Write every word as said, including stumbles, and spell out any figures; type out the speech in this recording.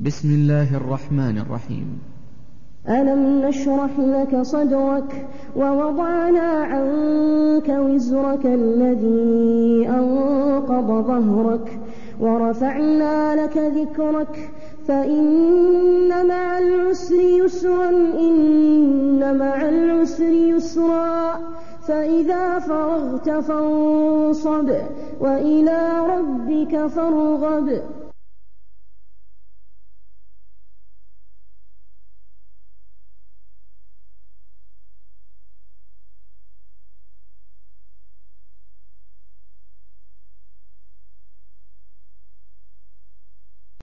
بسم الله الرحمن الرحيم. ألم نشرح لك صدرك ووضعنا عنك وزرك الذي أنقض ظهرك ورفعنا لك ذكرك فإن مع العسر يسرا إن مع العسر يسرا فإذا فرغت فانصب وإلى ربك فارغب.